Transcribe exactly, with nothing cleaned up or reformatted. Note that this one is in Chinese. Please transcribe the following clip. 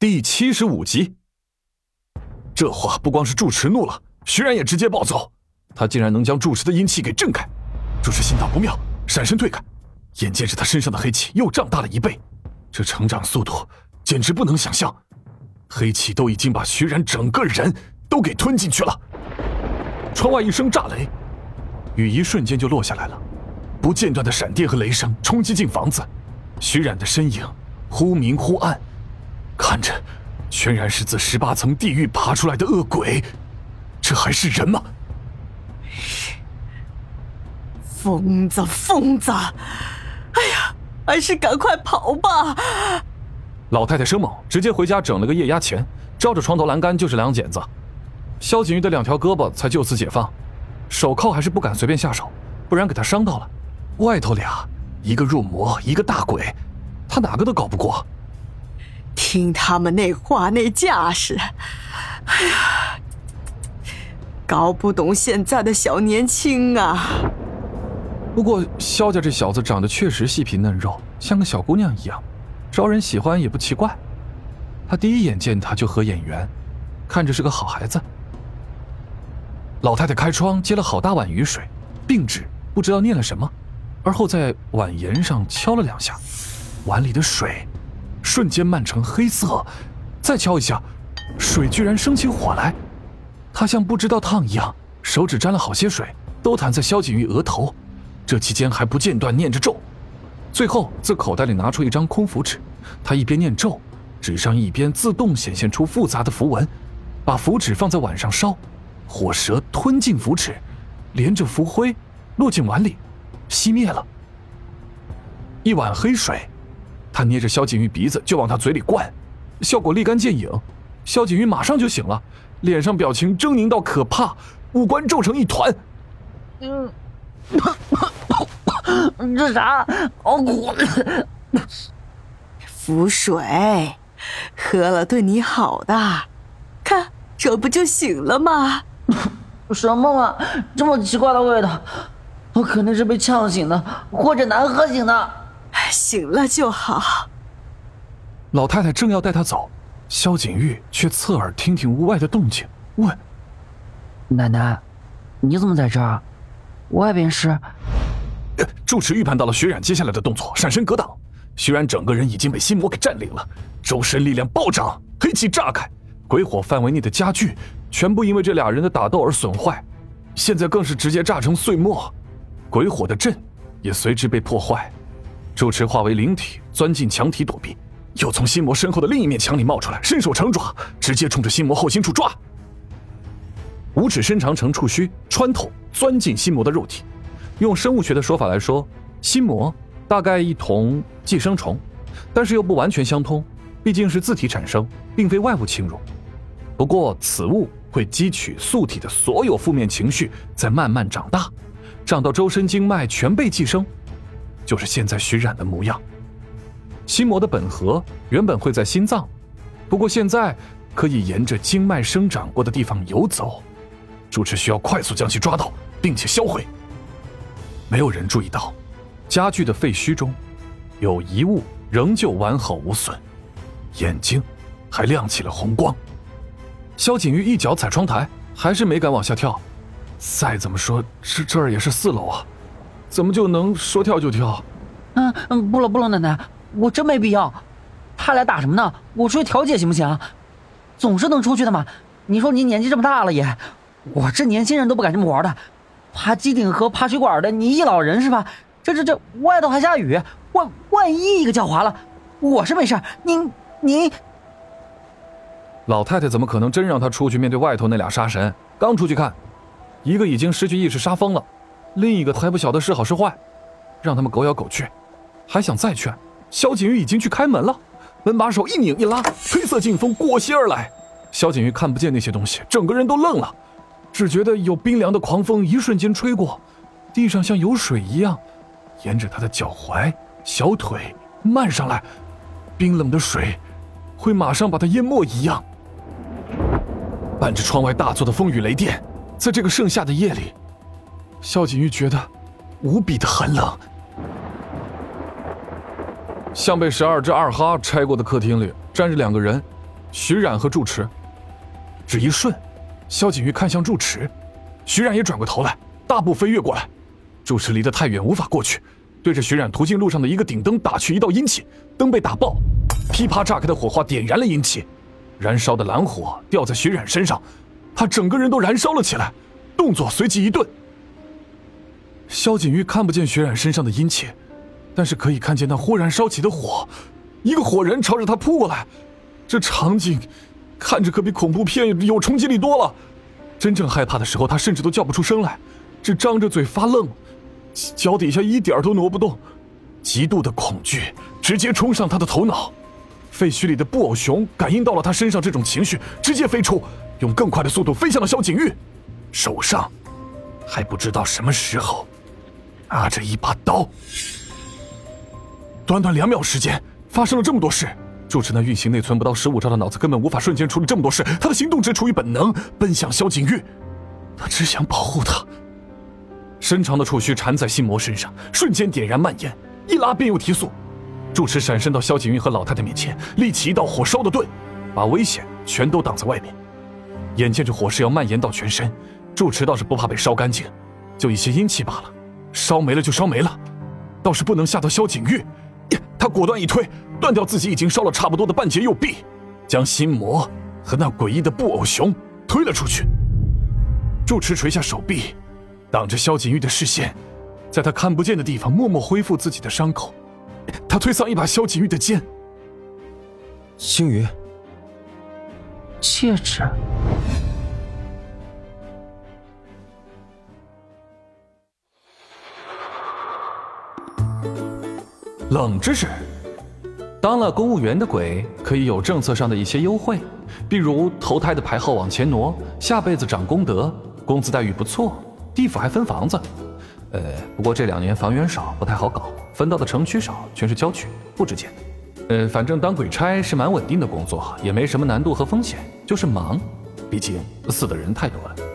第七十五集。这话不光是住持怒了，徐然也直接暴走。他竟然能将住持的阴气给震开，住持心道不妙，闪身退开。眼见着他身上的黑气又胀大了一倍，这成长速度简直不能想象。黑气都已经把徐然整个人都给吞进去了。窗外一声炸雷，雨一瞬间就落下来了，不间断的闪电和雷声冲击进房子，徐然的身影忽明忽暗，看着全然是自十八层地狱爬出来的恶鬼，这还是人吗？ 疯子疯子，哎呀，还是赶快跑吧！ 老太太生猛，直接回家整了个液压钳，照着床头栏杆就是两剪子。萧景玉的两条胳膊才就此解放，手铐还是不敢随便下手，不然给他伤到了。外头俩，一个入魔，一个大鬼，他哪个都搞不过。 听他们那话那架势，哎呀，搞不懂现在的小年轻啊。 不过萧家这小子长得确实细皮嫩肉，像个小姑娘一样，招人喜欢也不奇怪。他第一眼见他就合眼缘，看着是个好孩子。老太太开窗接了好大碗雨水，并指不知道念了什么，而后在碗沿上敲了两下，碗里的水瞬间漫成黑色，再敲一下，水居然升起火来。她像不知道烫一样，手指沾了好些水，都弹在萧景玉额头，这期间还不间断念着咒。最后自口袋里拿出一张空符纸，她一边念咒，纸上一边自动显现出复杂的符文，把符纸放在碗上烧，火舌吞进符纸，连着符灰落进碗里，熄灭了。一碗黑水，他捏着萧景玉鼻子就往他嘴里灌，效果立竿见影，萧景玉马上就醒了，脸上表情狰狞到可怕，五官皱成一团。 嗯，这啥？好苦！ 符水，喝了对你好的，看这不就醒了吗？ 什么嘛，这么奇怪的味道，我肯定是被呛醒的，或者难喝醒的。 醒了就好。 老太太正要带他走，萧景玉却侧耳听听屋外的动静，问： 奶奶，你怎么在这儿？外边是…… 呃、住持预判到了徐冉接下来的动作，闪身格挡。徐冉整个人已经被心魔给占领了，周身力量暴涨，黑气炸开，鬼火范围内的家具全部因为这俩人的打斗而损坏，现在更是直接炸成碎末，鬼火的阵也随之被破坏。住持化为灵体钻进墙体躲避，又从心魔身后的另一面墙里冒出来，伸手成爪，直接冲着心魔后心处抓。五指伸长成触须，穿透钻进心魔的肉体。用生物学的说法来说，心魔大概一同寄生虫，但是又不完全相通，毕竟是自体产生，并非外部侵入。不过此物会汲取素体的所有负面情绪，再慢慢长大，长到周身经脉全被寄生，就是现在徐冉的模样。心魔的本核原本会在心脏，不过现在可以沿着经脉生长过的地方游走，住持需要快速将其抓到并且销毁。没有人注意到家具的废墟中有一物仍旧完好无损，眼睛还亮起了红光。萧景玉一脚踩窗台，还是没敢往下跳。再怎么说这这儿也是四楼啊，怎么就能说跳就跳？ 嗯嗯，不了不了，奶奶，我真没必要。他俩打什么呢？我出去调解行不行？总是能出去的嘛。你说您年纪这么大了也，我这年轻人都不敢这么玩的。爬机顶和爬水管的，你一老人是吧？这这这外头还下雨，万万一一个脚滑了，我是没事。您您， 老太太怎么可能真让他出去面对外头那俩杀神？刚出去看，一个已经失去意识杀疯了，另一个还不晓得是好是坏，让他们狗咬狗去。还想再劝，萧景玉已经去开门了，门把手一拧一拉，黑色劲风过膝而来。萧景玉看不见那些东西，整个人都愣了，只觉得有冰凉的狂风一瞬间吹过，地上像有水一样沿着他的脚踝、小腿漫上来，冰冷的水会马上把他淹没一样。伴着窗外大作的风雨雷电，在这个盛夏的夜里，萧景玉觉得无比的寒冷。像被十二只二哈拆过的客厅里站着两个人， 徐冉和住持。只一瞬，萧景玉看向住持，徐冉也转过头来，大步飞跃过来。住持离得太远，无法过去，对着徐冉途径路上的一个顶灯打去一道阴气，灯被打爆，噼啪炸开的火花点燃了阴气，燃烧的蓝火掉在徐冉身上，他整个人都燃烧了起来，动作随即一顿。萧景玉看不见徐冉身上的阴气，但是可以看见那忽然烧起的火，一个火人朝着他扑过来，这场景看着可比恐怖片有冲击力多了。真正害怕的时候，他甚至都叫不出声来，只张着嘴发愣，脚底下一点都挪不动。极度的恐惧直接冲上他的头脑，废墟里的布偶熊感应到了他身上这种情绪，直接飞出，用更快的速度飞向了萧景玉，手上还不知道什么时候拿着一把刀。短短两秒时间发生了这么多事，住持那运行内存不到十五兆的脑子根本无法瞬间处理这么多事，他的行动只出于本能，奔向萧景玉，他只想保护他。深长的触须缠在心魔身上，瞬间点燃蔓延，一拉便又提速。住持闪身到萧景玉和老太太面前，立起一道火烧的盾，把危险全都挡在外面。眼见着火势要蔓延到全身，住持倒是不怕被烧干净，就一些阴气罢了，烧没了就烧没了，倒是不能吓到萧景玉。他果断一推，断掉自己已经烧了差不多的半截右臂，将心魔和那诡异的布偶熊推了出去。住持垂下手臂，挡着萧景玉的视线，在他看不见的地方默默恢复自己的伤口。他推搡一把萧景玉的肩。 星宇， 戒指。 冷知识：当了公务员的鬼可以有政策上的一些优惠，比如投胎的牌号往前挪，下辈子长功德，工资待遇不错，地府还分房子。呃，不过这两年房源少，不太好搞，分到的城区少，全是郊区，不值钱。呃，反正当鬼差是蛮稳定的工作，也没什么难度和风险，就是忙，毕竟死的人太多了。